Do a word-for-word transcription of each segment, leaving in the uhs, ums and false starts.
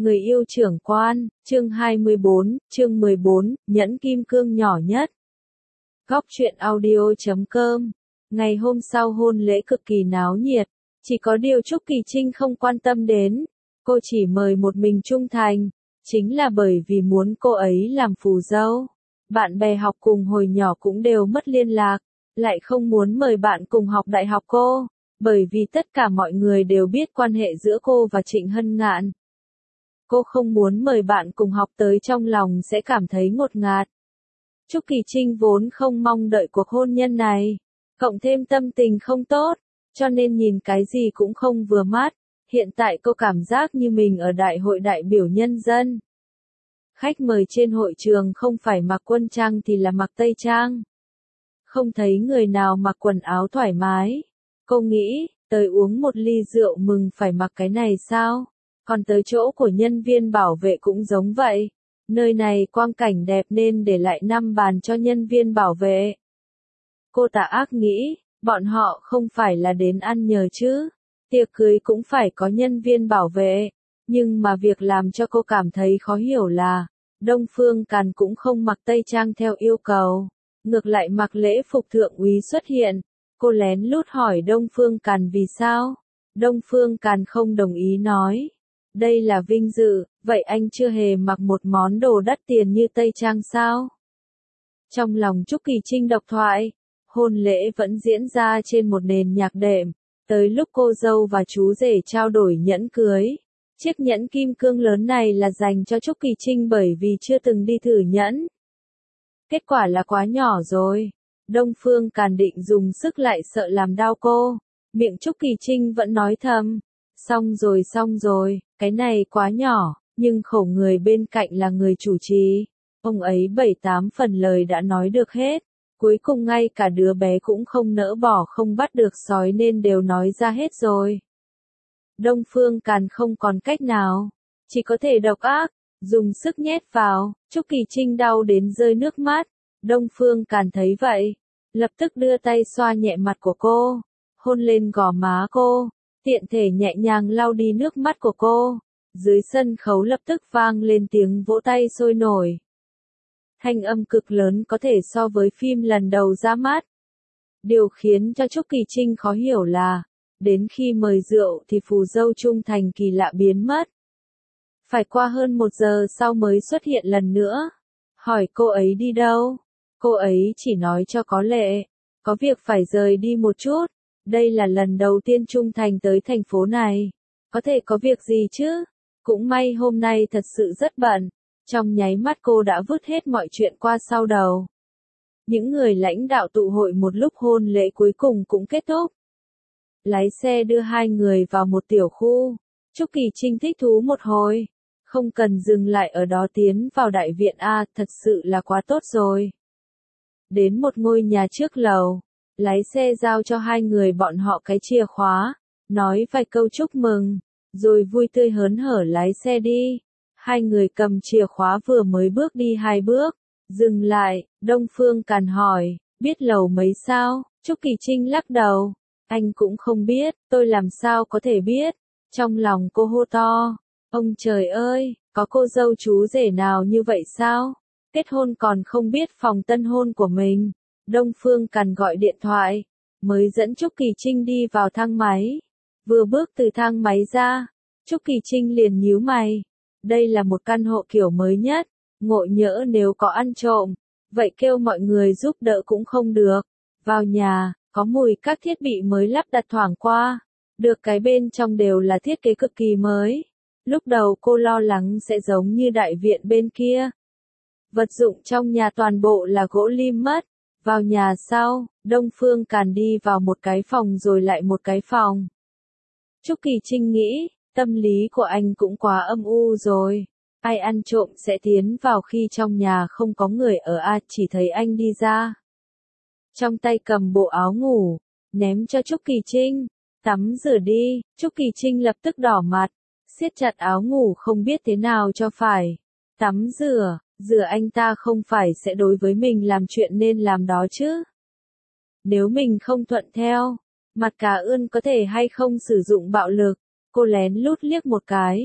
Người yêu trưởng quan, chương hai mươi bốn, chương mười bốn, nhẫn kim cương nhỏ nhất. Góc truyện audio chấm com. Ngày hôm sau hôn lễ cực kỳ náo nhiệt, chỉ có điều Trúc Kỳ Trinh không quan tâm đến, cô chỉ mời một mình Trung Thành, chính là bởi vì muốn cô ấy làm phù dâu. Bạn bè học cùng hồi nhỏ cũng đều mất liên lạc, lại không muốn mời bạn cùng học đại học cô, bởi vì tất cả mọi người đều biết quan hệ giữa cô và Trịnh Hân Ngạn. Cô không muốn mời bạn cùng học tới trong lòng sẽ cảm thấy ngột ngạt. Trúc Kỳ Trinh vốn không mong đợi cuộc hôn nhân này, cộng thêm tâm tình không tốt, cho nên nhìn cái gì cũng không vừa mắt. Hiện tại cô cảm giác như mình ở đại hội đại biểu nhân dân. Khách mời trên hội trường không phải mặc quân trang thì là mặc tây trang. Không thấy người nào mặc quần áo thoải mái. Cô nghĩ, tới uống một ly rượu mừng phải mặc cái này sao? Còn tới chỗ của nhân viên bảo vệ cũng giống vậy. Nơi này quang cảnh đẹp nên để lại năm bàn cho nhân viên bảo vệ. Cô tà ác nghĩ, bọn họ không phải là đến ăn nhờ chứ. Tiệc cưới cũng phải có nhân viên bảo vệ. Nhưng mà việc làm cho cô cảm thấy khó hiểu là, Đông Phương Càn cũng không mặc tây trang theo yêu cầu. Ngược lại mặc lễ phục thượng úy xuất hiện. Cô lén lút hỏi Đông Phương Càn vì sao. Đông Phương Càn không đồng ý nói. Đây là vinh dự, vậy anh chưa hề mặc một món đồ đắt tiền như tây trang sao? Trong lòng Trúc Kỳ Trinh độc thoại, hôn lễ vẫn diễn ra trên một nền nhạc đệm, tới lúc cô dâu và chú rể trao đổi nhẫn cưới. Chiếc nhẫn kim cương lớn này là dành cho Trúc Kỳ Trinh bởi vì chưa từng đi thử nhẫn. Kết quả là quá nhỏ rồi. Đông Phương Càn định dùng sức lại sợ làm đau cô. Miệng Trúc Kỳ Trinh vẫn nói thầm. Xong rồi xong rồi, cái này quá nhỏ, nhưng khổ người bên cạnh là người chủ trì. Ông ấy bảy tám phần lời đã nói được hết. Cuối cùng ngay cả đứa bé cũng không nỡ bỏ không bắt được sói nên đều nói ra hết rồi. Đông Phương Càn không còn cách nào, chỉ có thể độc ác, dùng sức nhét vào. Trúc Kỳ Trinh đau đến rơi nước mắt. Đông Phương Càn thấy vậy, lập tức đưa tay xoa nhẹ mặt của cô, hôn lên gò má cô, tiện thể nhẹ nhàng lau đi nước mắt của cô. Dưới sân khấu lập tức vang lên tiếng vỗ tay sôi nổi. Thanh âm cực lớn có thể so với phim lần đầu ra mắt. Điều khiến cho Trúc Kỳ Trinh khó hiểu là, đến khi mời rượu thì phù dâu Trung Thành kỳ lạ biến mất. Phải qua hơn một giờ sau mới xuất hiện lần nữa. Hỏi cô ấy đi đâu? Cô ấy chỉ nói cho có lệ, có việc phải rời đi một chút. Đây là lần đầu tiên Trung Thành tới thành phố này. Có thể có việc gì chứ? Cũng may hôm nay thật sự rất bận. Trong nháy mắt cô đã vứt hết mọi chuyện qua sau đầu. Những người lãnh đạo tụ hội một lúc hôn lễ cuối cùng cũng kết thúc. Lái xe đưa hai người vào một tiểu khu. Trúc Kỳ Trinh thích thú một hồi. Không cần dừng lại ở đó tiến vào đại viện A, thật sự là quá tốt rồi. Đến một ngôi nhà trước lầu. Lái xe giao cho hai người bọn họ cái chìa khóa. Nói vài câu chúc mừng. Rồi vui tươi hớn hở lái xe đi. Hai người cầm chìa khóa vừa mới bước đi hai bước. Dừng lại, Đông Phương Càn hỏi, biết lầu mấy sao? Trúc Kỳ Trinh lắc đầu. Anh cũng không biết, tôi làm sao có thể biết. Trong lòng cô hô to. Ông trời ơi, có cô dâu chú rể nào như vậy sao? Kết hôn còn không biết phòng tân hôn của mình. Đông Phương Càn gọi điện thoại. Mới dẫn Trúc Kỳ Trinh đi vào thang máy. Vừa bước từ thang máy ra. Trúc Kỳ Trinh liền nhíu mày. Đây là một căn hộ kiểu mới nhất. Ngộ nhỡ nếu có ăn trộm. Vậy kêu mọi người giúp đỡ cũng không được. Vào nhà, có mùi các thiết bị mới lắp đặt thoảng qua. Được cái bên trong đều là thiết kế cực kỳ mới. Lúc đầu cô lo lắng sẽ giống như đại viện bên kia. Vật dụng trong nhà toàn bộ là gỗ lim mất. Vào nhà sau, Đông Phương Càn đi vào một cái phòng rồi lại một cái phòng. Trúc Kỳ Trinh nghĩ, tâm lý của anh cũng quá âm u rồi. Ai ăn trộm sẽ tiến vào khi trong nhà không có người ở a, chỉ thấy anh đi ra. Trong tay cầm bộ áo ngủ, ném cho Trúc Kỳ Trinh. Tắm rửa đi. Trúc Kỳ Trinh lập tức đỏ mặt, siết chặt áo ngủ không biết thế nào cho phải. Tắm rửa, rửa anh ta không phải sẽ đối với mình làm chuyện nên làm đó chứ. Nếu mình không thuận theo, mặt cá ươn có thể hay không sử dụng bạo lực. Cô lén lút liếc một cái.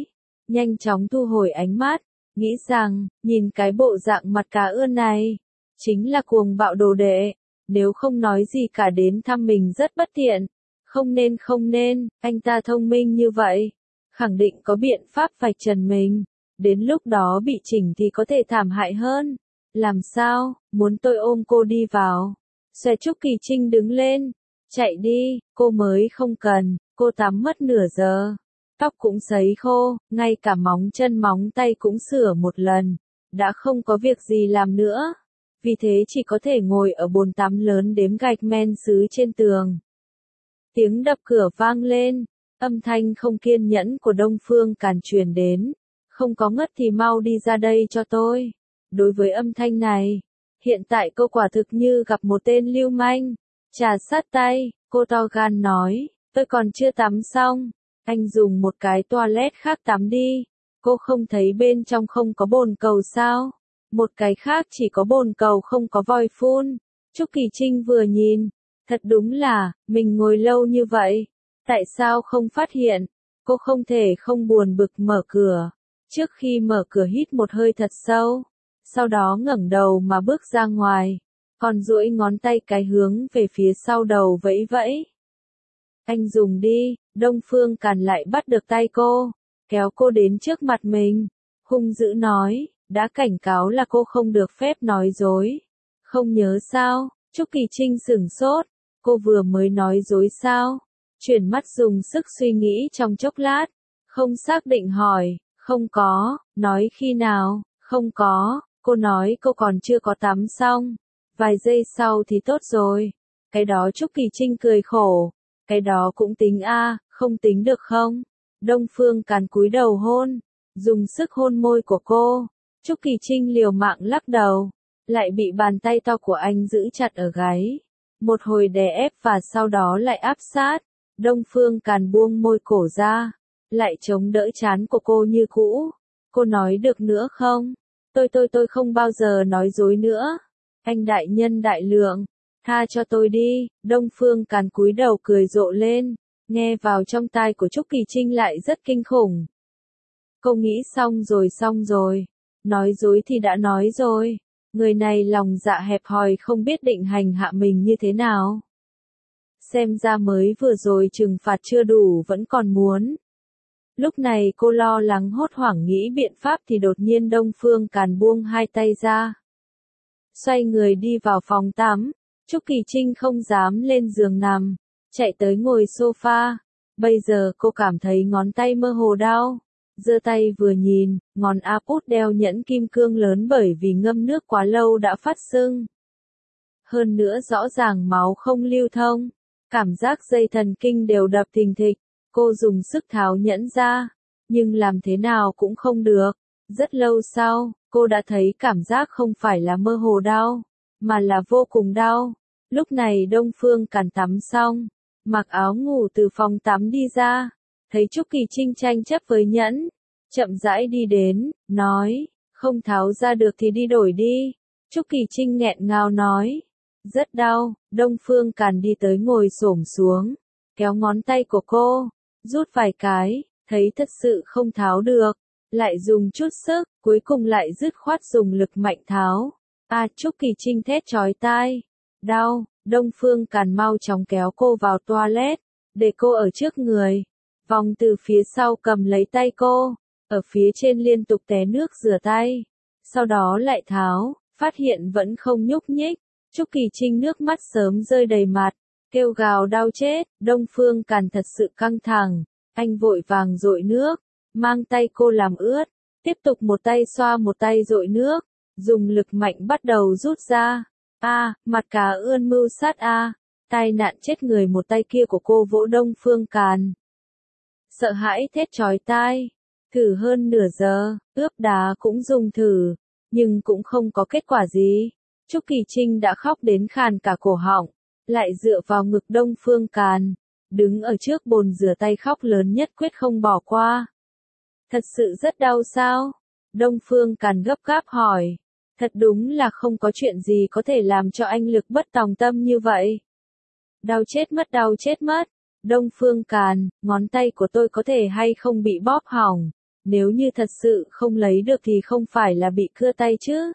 nhanh chóng thu hồi ánh mắt, nghĩ rằng, nhìn cái bộ dạng mặt cá ươn này, chính là cuồng bạo đồ đệ, nếu không nói gì cả đến thăm mình rất bất tiện, không nên không nên, anh ta thông minh như vậy, khẳng định có biện pháp vạch trần mình, đến lúc đó bị chỉnh thì có thể thảm hại hơn, làm sao, muốn tôi ôm cô đi vào, xòe Trúc Kỳ Trinh đứng lên, chạy đi, cô mới không cần, cô tắm mất nửa giờ. Tóc cũng sấy khô, ngay cả móng chân móng tay cũng sửa một lần, đã không có việc gì làm nữa, vì thế chỉ có thể ngồi ở bồn tắm lớn đếm gạch men sứ trên tường. Tiếng đập cửa vang lên, âm thanh không kiên nhẫn của Đông Phương Càn truyền đến, không có ngất thì mau đi ra đây cho tôi. Đối với âm thanh này, hiện tại cô quả thực như gặp một tên lưu manh, trà sát tay, cô to gan nói, tôi còn chưa tắm xong. Anh dùng một cái toilet khác tắm đi, cô không thấy bên trong không có bồn cầu sao, một cái khác chỉ có bồn cầu không có vòi phun. Trúc Kỳ Trinh vừa nhìn, thật đúng là, mình ngồi lâu như vậy, tại sao không phát hiện, cô không thể không buồn bực mở cửa, trước khi mở cửa hít một hơi thật sâu, sau đó ngẩng đầu mà bước ra ngoài, còn duỗi ngón tay cái hướng về phía sau đầu vẫy vẫy. Anh dùng đi, Đông Phương Càn lại bắt được tay cô, kéo cô đến trước mặt mình, hung dữ nói, đã cảnh cáo là cô không được phép nói dối. Không nhớ sao, Trúc Kỳ Trinh sửng sốt, cô vừa mới nói dối sao? Chuyển mắt dùng sức suy nghĩ trong chốc lát, không xác định hỏi, không có, nói khi nào, không có, cô nói cô còn chưa có tắm xong, vài giây sau thì tốt rồi. Cái đó Trúc Kỳ Trinh cười khổ. Cái đó cũng tính a, à, không tính được không? Đông Phương Càn cúi đầu hôn, dùng sức hôn môi của cô. Trúc Kỳ Trinh liều mạng lắc đầu, lại bị bàn tay to của anh giữ chặt ở gáy. Một hồi đè ép và sau đó lại áp sát. Đông Phương Càn buông môi cổ ra, lại chống đỡ trán của cô như cũ. Cô nói được nữa không? Tôi tôi tôi không bao giờ nói dối nữa. Anh đại nhân đại lượng. Tha cho tôi đi, Đông Phương Càn cúi đầu cười rộ lên, nghe vào trong tai của Trúc Kỳ Trinh lại rất kinh khủng. Cô nghĩ xong rồi xong rồi, nói dối thì đã nói rồi, người này lòng dạ hẹp hòi không biết định hành hạ mình như thế nào. Xem ra mới vừa rồi trừng phạt chưa đủ vẫn còn muốn. Lúc này cô lo lắng hốt hoảng nghĩ biện pháp thì đột nhiên Đông Phương Càn buông hai tay ra. Xoay người đi vào phòng tắm. Trúc Kỳ Trinh không dám lên giường nằm, chạy tới ngồi sofa. Bây giờ cô cảm thấy ngón tay mơ hồ đau. Giơ tay vừa nhìn, ngón áp út đeo nhẫn kim cương lớn bởi vì ngâm nước quá lâu đã phát sưng. Hơn nữa rõ ràng máu không lưu thông, cảm giác dây thần kinh đều đập thình thịch. Cô dùng sức tháo nhẫn ra, nhưng làm thế nào cũng không được. Rất lâu sau, cô đã thấy cảm giác không phải là mơ hồ đau, mà là vô cùng đau. Lúc này Đông Phương Càn tắm xong, mặc áo ngủ từ phòng tắm đi ra, thấy Trúc Kỳ Trinh tranh chấp với nhẫn, chậm rãi đi đến, nói, không tháo ra được thì đi đổi đi. Trúc Kỳ Trinh nghẹn ngào nói, rất đau. Đông Phương Càn đi tới ngồi xổm xuống, kéo ngón tay của cô, rút vài cái, thấy thật sự không tháo được, lại dùng chút sức, cuối cùng lại dứt khoát dùng lực mạnh tháo. A à, Trúc Kỳ Trinh thét chói tai, đau. Đông Phương Càn mau chóng kéo cô vào toilet, để cô ở trước người, vòng từ phía sau cầm lấy tay cô, ở phía trên liên tục té nước rửa tay, sau đó lại tháo, phát hiện vẫn không nhúc nhích. Trúc Kỳ Trinh nước mắt sớm rơi đầy mặt, kêu gào đau chết. Đông Phương Càn thật sự căng thẳng, anh vội vàng dội nước, mang tay cô làm ướt, tiếp tục một tay xoa một tay dội nước, dùng lực mạnh bắt đầu rút ra. A, à, mặt cá ươn mưu sát a, à, tai nạn chết người một tay kia của cô vỗ Đông Phương Càn. Sợ hãi thét chói tai, thử hơn nửa giờ, ướp đá cũng dùng thử, nhưng cũng không có kết quả gì. Trúc Kỳ Trinh đã khóc đến khàn cả cổ họng, lại dựa vào ngực Đông Phương Càn, đứng ở trước bồn rửa tay khóc lớn nhất quyết không bỏ qua. Thật sự rất đau sao? Đông Phương Càn gấp gáp hỏi. Thật đúng là không có chuyện gì có thể làm cho anh lực bất tòng tâm như vậy. Đau chết mất đau chết mất. Đông Phương Càn, ngón tay của tôi có thể hay không bị bóp hỏng. nếu như thật sự không lấy được thì không phải là bị cưa tay chứ.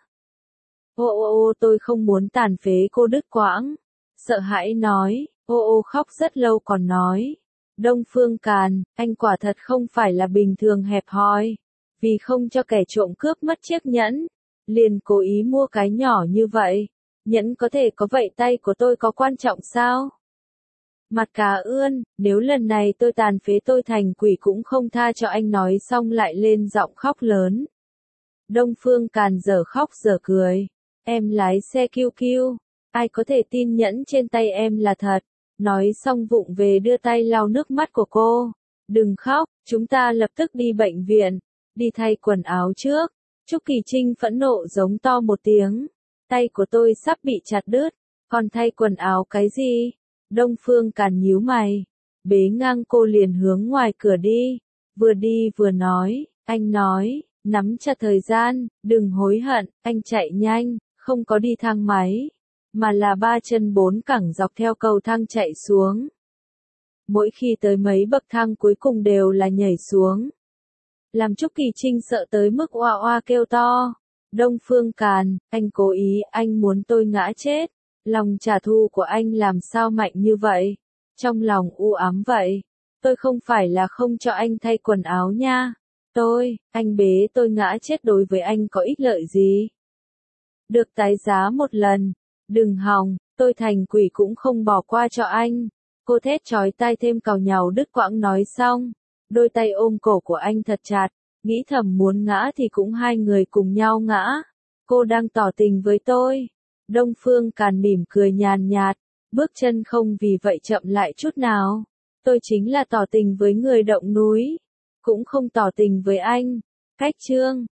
Ô ô ô tôi không muốn tàn phế cô đứt quãng. Sợ hãi nói, ô ô khóc rất lâu còn nói. Đông Phương Càn, anh quả thật không phải là bình thường hẹp hòi. Vì không cho kẻ trộm cướp mất chiếc nhẫn, liền cố ý mua cái nhỏ như vậy. Nhẫn có thể có vậy tay của tôi có quan trọng sao? Mặt cá ươn, nếu lần này tôi tàn phế tôi thành quỷ cũng không tha cho anh, nói xong lại lên giọng khóc lớn. Đông Phương Càn giờ khóc giờ cười. Em lái xe kiu kiu, ai có thể tin nhẫn trên tay em là thật. Nói xong vụng về đưa tay lau nước mắt của cô. Đừng khóc, chúng ta lập tức đi bệnh viện. Đi thay quần áo trước. Trúc Kỳ Trinh phẫn nộ giống to một tiếng. Tay của tôi sắp bị chặt đứt. Còn thay quần áo cái gì? Đông Phương Càn nhíu mày. Bế ngang cô liền hướng ngoài cửa đi. Vừa đi vừa nói. Anh nói, nắm chặt thời gian, đừng hối hận. Anh chạy nhanh, không có đi thang máy. Mà là ba chân bốn cẳng dọc theo cầu thang chạy xuống. Mỗi khi tới mấy bậc thang cuối cùng đều là nhảy xuống. Làm Trúc Kỳ Trinh sợ tới mức oa oa kêu to. Đông Phương Càn, anh cố ý, anh muốn tôi ngã chết. Lòng trả thù của anh làm sao mạnh như vậy? Trong lòng u ám vậy. Tôi không phải là không cho anh thay quần áo nha. Tôi, anh bế tôi ngã chết đối với anh có ích lợi gì? Được tái giá một lần. Đừng hòng, tôi thành quỷ cũng không bỏ qua cho anh. Cô thét chói tai thêm càu nhàu đứt quãng nói xong. Đôi tay ôm cổ của anh thật chặt. Nghĩ thầm muốn ngã thì cũng hai người cùng nhau ngã. Cô đang tỏ tình với tôi. Đông Phương Càn mỉm cười nhàn nhạt. Bước chân không vì vậy chậm lại chút nào. Tôi chính là tỏ tình với người động núi. Cũng không tỏ tình với anh. Cách chương.